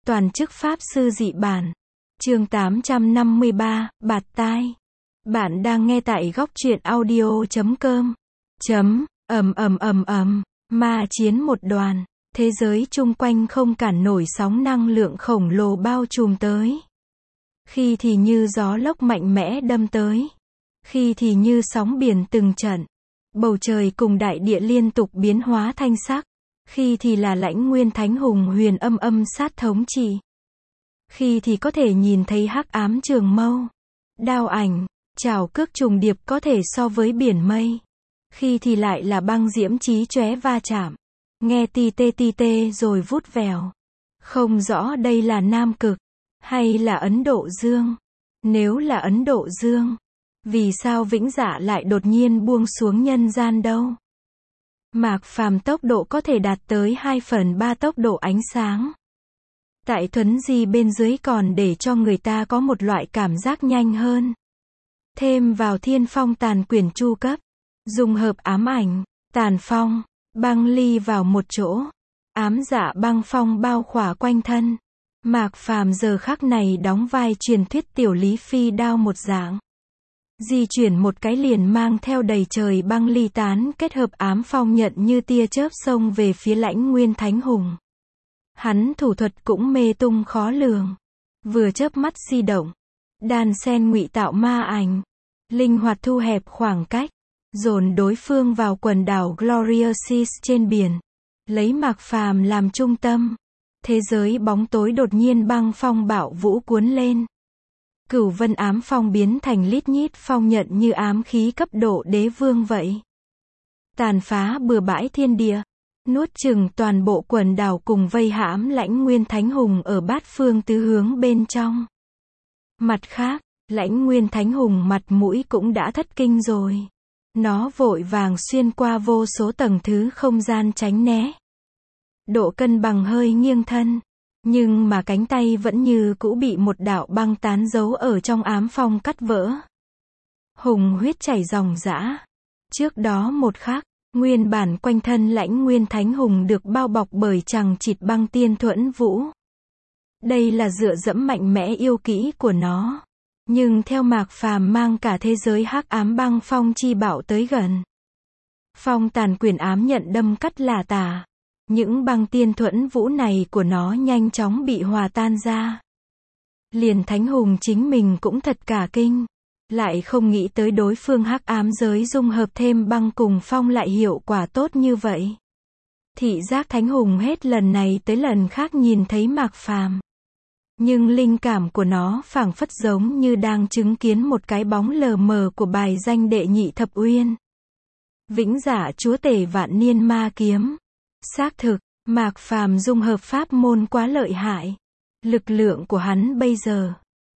Toàn chức Pháp Sư dị bản. Chương 853, bạt tai. Bạn đang nghe tại góc truyện audio.com. Ma chiến một đoàn. Thế giới chung quanh không cản nổi sóng năng lượng khổng lồ bao trùm tới. Khi thì như gió lốc mạnh mẽ đâm tới. Khi thì như sóng biển từng trận. Bầu trời cùng đại địa liên tục biến hóa thanh sắc. Khi thì là lãnh nguyên thánh hùng huyền âm sát thống trị. Khi thì có thể nhìn thấy hắc ám trường mâu, đao ảnh, chảo cước trùng điệp có thể so với biển mây. Khi thì lại là băng diễm chí chóe va chạm, nghe ti tê rồi vút vèo. Không rõ đây là Nam Cực, hay là Ấn Độ Dương. Nếu là Ấn Độ Dương, vì sao Vĩnh Dạ lại đột nhiên buông xuống nhân gian đâu? Mạc Phàm tốc độ có thể đạt tới 2/3 tốc độ ánh sáng. Tại thuấn di bên dưới còn để cho người ta có một loại cảm giác nhanh hơn. Thêm vào thiên phong tàn quyển chu cấp, dùng hợp ám ảnh, tàn phong, băng ly vào một chỗ. Ám dạ băng phong bao khỏa quanh thân. Mạc Phàm giờ khắc này đóng vai truyền thuyết tiểu Lý Phi đao một dạng. Di chuyển một cái liền mang theo đầy trời băng ly tán kết hợp ám phong nhận như tia chớp xông về phía lãnh nguyên thánh hùng. Hắn thủ thuật cũng mê tung khó lường. Vừa chớp mắt di động, đan sen ngụy tạo ma ảnh, linh hoạt thu hẹp khoảng cách, dồn đối phương vào quần đảo Gloriosis trên biển. Lấy Mạc Phàm làm trung tâm, thế giới bóng tối đột nhiên băng phong bạo vũ cuốn lên. Cửu vân ám phong biến thành lít nhít phong nhận như ám khí cấp độ đế vương vậy. Tàn phá bừa bãi thiên địa, nuốt chửng toàn bộ quần đảo cùng vây hãm lãnh nguyên thánh hùng ở bát phương tứ hướng bên trong. Mặt khác, lãnh nguyên thánh hùng mặt mũi cũng đã thất kinh rồi. Nó vội vàng xuyên qua vô số tầng thứ không gian tránh né. Độ cân bằng hơi nghiêng thân. Nhưng mà cánh tay vẫn như cũ bị một đạo băng tán giấu ở trong ám phong cắt vỡ. Hùng huyết chảy ròng rã. Trước đó một khắc, nguyên bản quanh thân lãnh nguyên thánh hùng được bao bọc bởi chằng chịt băng tiên thuẫn vũ. Đây là dựa dẫm mạnh mẽ yêu kỹ của nó. Nhưng theo Mạc Phàm mang cả thế giới hắc ám băng phong chi bạo tới gần. Phong tàn quyền ám nhận đâm cắt là tả. Những băng tiên thuẫn vũ này của nó nhanh chóng bị hòa tan ra. Liền thánh hùng chính mình cũng thật cả kinh. Lại không nghĩ tới đối phương hắc ám giới dung hợp thêm băng cùng phong lại hiệu quả tốt như vậy. Thị giác thánh hùng hết lần này tới lần khác nhìn thấy Mạc Phàm. Nhưng linh cảm của nó phảng phất giống như đang chứng kiến một cái bóng lờ mờ của bài danh đệ nhị thập uyên. Vĩnh Dạ chúa tể vạn niên ma kiếm. Xác thực, Mạc Phàm dung hợp pháp môn quá lợi hại. Lực lượng của hắn bây giờ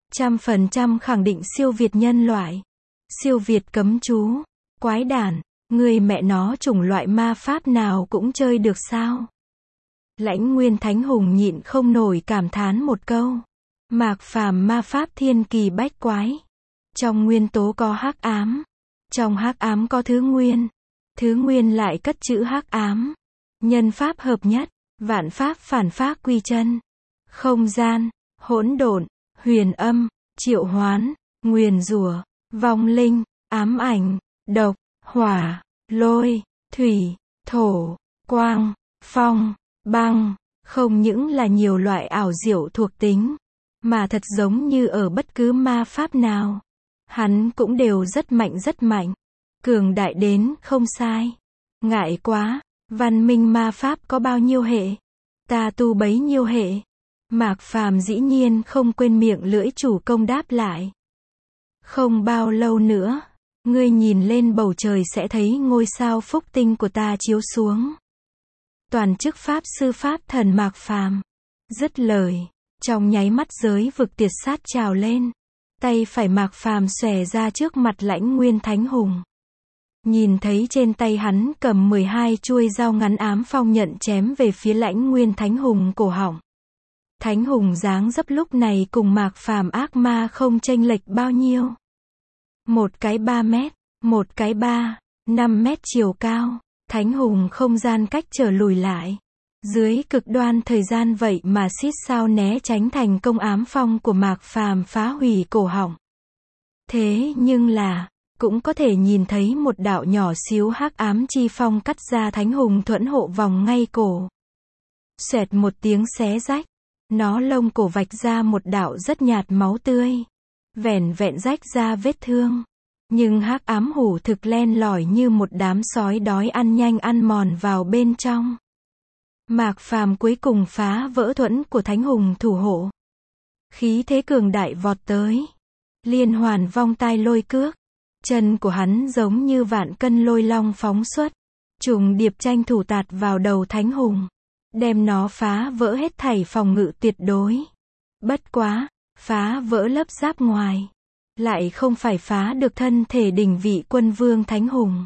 100% khẳng định siêu việt nhân loại. Siêu việt cấm chú. Quái đản, người mẹ nó chủng loại ma pháp nào cũng chơi được sao? Lãnh nguyên thánh hùng nhịn không nổi cảm thán một câu. Mạc Phàm ma pháp thiên kỳ bách quái. Trong nguyên tố có hắc ám. Trong hắc ám có thứ nguyên. Thứ nguyên lại cất chữ hắc ám. Nhân pháp hợp nhất, vạn pháp phản pháp quy chân. Không gian, hỗn độn, huyền âm, triệu hoán, nguyền rủa, vong linh, ám ảnh, độc, hỏa, lôi, thủy, thổ, quang, phong, băng. Không những là nhiều loại ảo diệu thuộc tính, mà thật giống như ở bất cứ ma pháp nào. Hắn cũng đều rất mạnh. Cường đại đến không sai. Ngại quá. Văn minh ma pháp có bao nhiêu hệ? Ta tu bấy nhiêu hệ? Mạc Phàm dĩ nhiên không quên miệng lưỡi chủ công đáp lại. Không bao lâu nữa, ngươi nhìn lên bầu trời sẽ thấy ngôi sao phúc tinh của ta chiếu xuống. Toàn chức pháp sư pháp thần Mạc Phàm. Dứt lời, trong nháy mắt giới vực tiệt sát trào lên. Tay phải Mạc Phàm xòe ra trước mặt lãnh nguyên thánh hùng. Nhìn thấy trên tay hắn cầm 12 chuôi dao ngắn ám phong nhận chém về phía lãnh nguyên thánh hùng cổ họng. Thánh hùng dáng dấp lúc này cùng Mạc Phàm ác ma không chênh lệch bao nhiêu. Một cái 3 mét, một cái 5 mét chiều cao. Thánh hùng không gian cách trở lùi lại. Dưới cực đoan thời gian vậy mà xít sao né tránh thành công ám phong của Mạc Phàm phá hủy cổ họng. Thế nhưng là, cũng có thể nhìn thấy một đạo nhỏ xíu hắc ám chi phong cắt ra Thánh Hùng thuẫn hộ vòng ngay cổ. Xoẹt một tiếng xé rách, nó lông cổ vạch ra một đạo rất nhạt máu tươi. Vẻn vẹn rách ra vết thương. Nhưng hắc ám hủ thực len lỏi như một đám sói đói ăn nhanh ăn mòn vào bên trong. Mạc Phàm cuối cùng phá vỡ thuẫn của Thánh Hùng thủ hộ. Khí thế cường đại vọt tới. Liên hoàn vong tai lôi cước. Chân của hắn giống như vạn cân lôi long phóng xuất. Trùng điệp tranh thủ tạt vào đầu Thánh Hùng. Đem nó phá vỡ hết thảy phòng ngự tuyệt đối. Bất quá, phá vỡ lớp giáp ngoài. Lại không phải phá được thân thể đỉnh vị quân vương Thánh Hùng.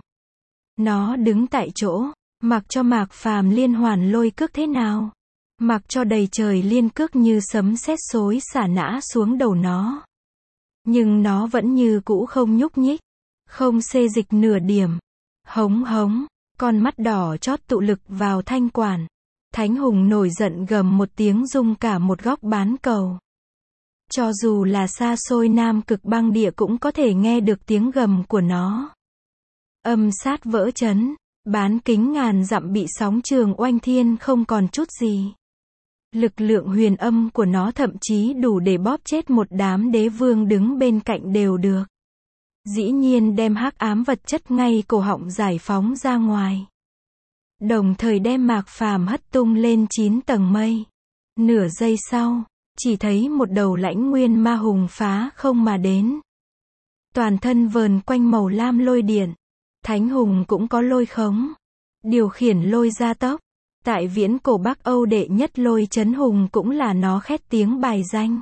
Nó đứng tại chỗ, mặc cho Mạc Phàm liên hoàn lôi cước thế nào. Mặc cho đầy trời liên cước như sấm sét xối xả nã xuống đầu nó. Nhưng nó vẫn như cũ không nhúc nhích, không xê dịch nửa điểm. Hống hống, con mắt đỏ chót tụ lực vào thanh quản. Thánh Hùng nổi giận gầm một tiếng rung cả một góc bán cầu. Cho dù là xa xôi Nam Cực băng địa cũng có thể nghe được tiếng gầm của nó. Âm sát vỡ chấn, bán kính ngàn dặm bị sóng trường oanh thiên không còn chút gì. Lực lượng huyền âm của nó thậm chí đủ để bóp chết một đám đế vương đứng bên cạnh đều được. Dĩ nhiên đem hắc ám vật chất ngay cổ họng giải phóng ra ngoài. Đồng thời đem Mạc Phàm hất tung lên 9 tầng mây. Nửa giây sau, chỉ thấy một đầu lãnh nguyên ma hùng phá không mà đến. Toàn thân vờn quanh màu lam lôi điện. Thánh Hùng cũng có lôi khống. Điều khiển lôi gia tốc. Tại viễn cổ Bắc Âu đệ nhất lôi chấn hùng cũng là nó khét tiếng bài danh.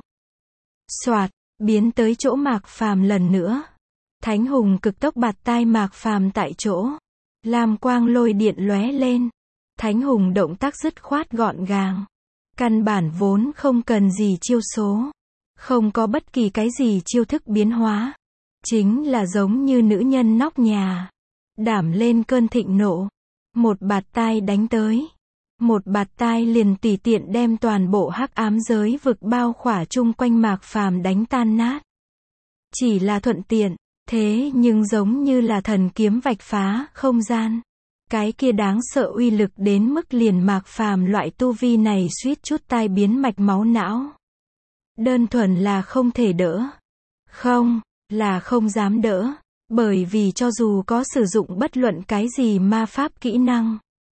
Soạt, biến tới chỗ Mạc Phàm lần nữa. Thánh Hùng cực tốc bạt tai Mạc Phàm tại chỗ. Lam quang lôi điện lóe lên. Thánh Hùng động tác dứt khoát gọn gàng. Căn bản vốn không cần gì chiêu số. Không có bất kỳ cái gì chiêu thức biến hóa. Chính là giống như nữ nhân nóc nhà. Đảm lên cơn thịnh nộ. Một bạt tai đánh tới. Một bạt tai liền tùy tiện đem toàn bộ hắc ám giới vực bao khỏa chung quanh Mạc Phàm đánh tan nát. Chỉ là thuận tiện, thế nhưng giống như là thần kiếm vạch phá không gian. Cái kia đáng sợ uy lực đến mức liền Mạc Phàm loại tu vi này suýt chút tai biến mạch máu não. Đơn thuần là không thể đỡ. Không, là không dám đỡ. Bởi vì cho dù có sử dụng bất luận cái gì ma pháp kỹ năng.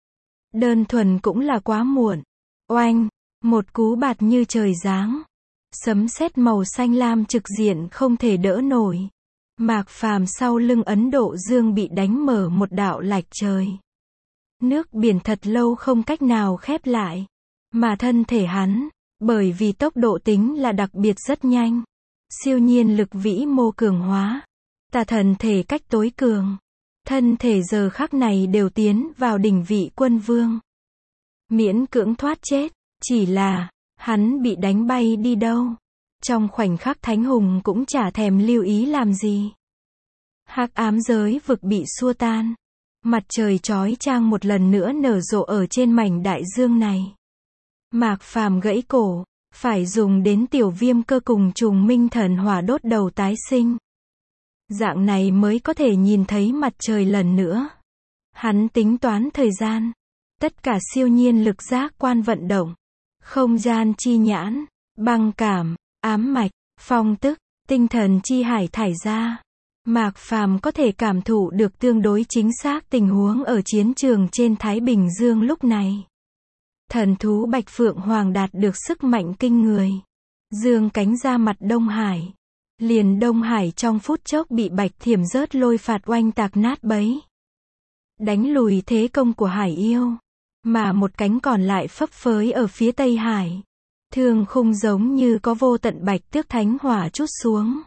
Đơn thuần cũng là quá muộn. Oanh, một cú bạt như trời giáng. Sấm sét màu xanh lam trực diện không thể đỡ nổi. Mạc Phàm sau lưng Ấn Độ Dương bị đánh mở một đạo lạch trời. Nước biển thật lâu không cách nào khép lại. Mà thân thể hắn, bởi vì tốc độ tính là đặc biệt rất nhanh. Siêu nhiên lực vĩ mô cường hóa. Tà thần thể cách tối cường. Thân thể giờ khắc này đều tiến vào đỉnh vị quân vương. Miễn cưỡng thoát chết, chỉ là, hắn bị đánh bay đi đâu. Trong khoảnh khắc Thánh Hùng cũng chả thèm lưu ý làm gì. Hắc ám giới vực bị xua tan. Mặt trời chói chang một lần nữa nở rộ ở trên mảnh đại dương này. Mạc Phàm gãy cổ, phải dùng đến tiểu viêm cơ cùng trùng minh thần hỏa đốt đầu tái sinh. Dạng này mới có thể nhìn thấy mặt trời lần nữa. Hắn tính toán thời gian. Tất cả siêu nhiên lực giác quan vận động. Không gian chi nhãn, băng cảm, ám mạch, phong tức, tinh thần chi hải thải ra. Mạc Phàm có thể cảm thụ được tương đối chính xác tình huống ở chiến trường trên Thái Bình Dương lúc này. Thần thú Bạch Phượng Hoàng đạt được sức mạnh kinh người. Dương cánh ra mặt Đông Hải. Liền Đông Hải trong phút chốc bị Bạch Thiểm rớt lôi phạt oanh tạc nát bấy. Đánh lùi thế công của Hải yêu. Mà một cánh còn lại phấp phới ở phía Tây Hải. Thương khung giống như có vô tận bạch tước thánh hỏa trút xuống.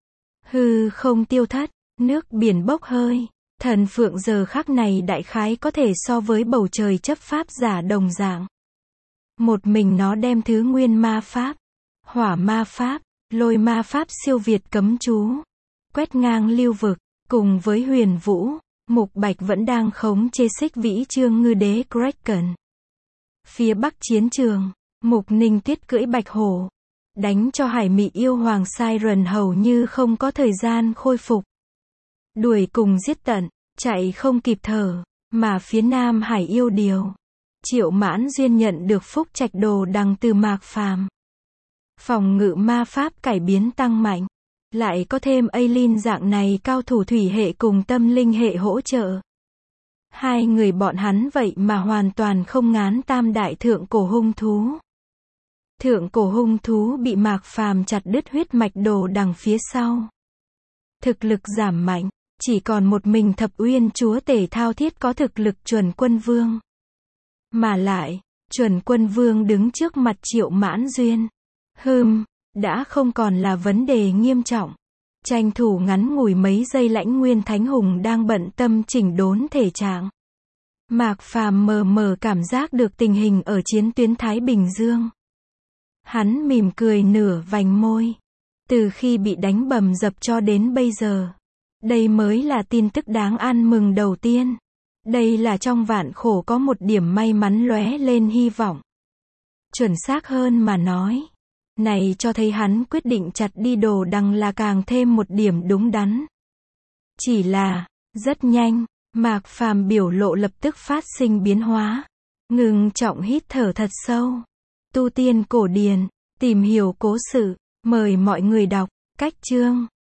Hư không tiêu thất, nước biển bốc hơi. Thần Phượng giờ khắc này đại khái có thể so với bầu trời chấp pháp giả đồng dạng. Một mình nó đem thứ nguyên ma pháp, hỏa ma pháp, lôi ma pháp siêu việt cấm chú, quét ngang lưu vực, cùng với Huyền Vũ, Mục Bạch vẫn đang khống chế Xích Vĩ Trương Ngư Đế Kraken. Phía bắc chiến trường, Mục Ninh Tuyết cưỡi bạch hổ, đánh cho Hải Mị yêu hoàng Siren hầu như không có thời gian khôi phục. Đuổi cùng giết tận, chạy không kịp thở, mà phía nam Hải yêu điều. Triệu Mãn Duyên nhận được phúc trạch đồ đằng từ Mạc Phàm. Phòng ngự ma pháp cải biến tăng mạnh. Lại có thêm Aileen dạng này cao thủ thủy hệ cùng tâm linh hệ hỗ trợ. Hai người bọn hắn vậy mà hoàn toàn không ngán tam đại thượng cổ hung thú. Thượng cổ hung thú bị Mạc Phàm chặt đứt huyết mạch đồ đằng phía sau. Thực lực giảm mạnh, chỉ còn một mình Thập Uyên chúa tể Thao Thiết có thực lực chuẩn quân vương. Mà lại, chuẩn quân vương đứng trước mặt Triệu Mãn Duyên. Đã không còn là vấn đề nghiêm trọng. Tranh thủ ngắn ngủi mấy giây Lãnh Nguyên Thánh Hùng đang bận tâm chỉnh đốn thể trạng. Mạc Phàm mờ mờ cảm giác được tình hình ở chiến tuyến Thái Bình Dương. Hắn mỉm cười nửa vành môi. Từ khi bị đánh bầm dập cho đến bây giờ, đây mới là tin tức đáng ăn mừng đầu tiên. Đây là trong vạn khổ có một điểm may mắn lóe lên hy vọng. Chuẩn xác hơn mà nói, này cho thấy hắn quyết định chặt đi đồ đằng là càng thêm một điểm đúng đắn. Chỉ là, rất nhanh, Mạc Phàm biểu lộ lập tức phát sinh biến hóa. Ngừng trọng hít thở thật sâu. Tu tiên cổ điển, tìm hiểu cố sự, mời mọi người đọc, cách chương.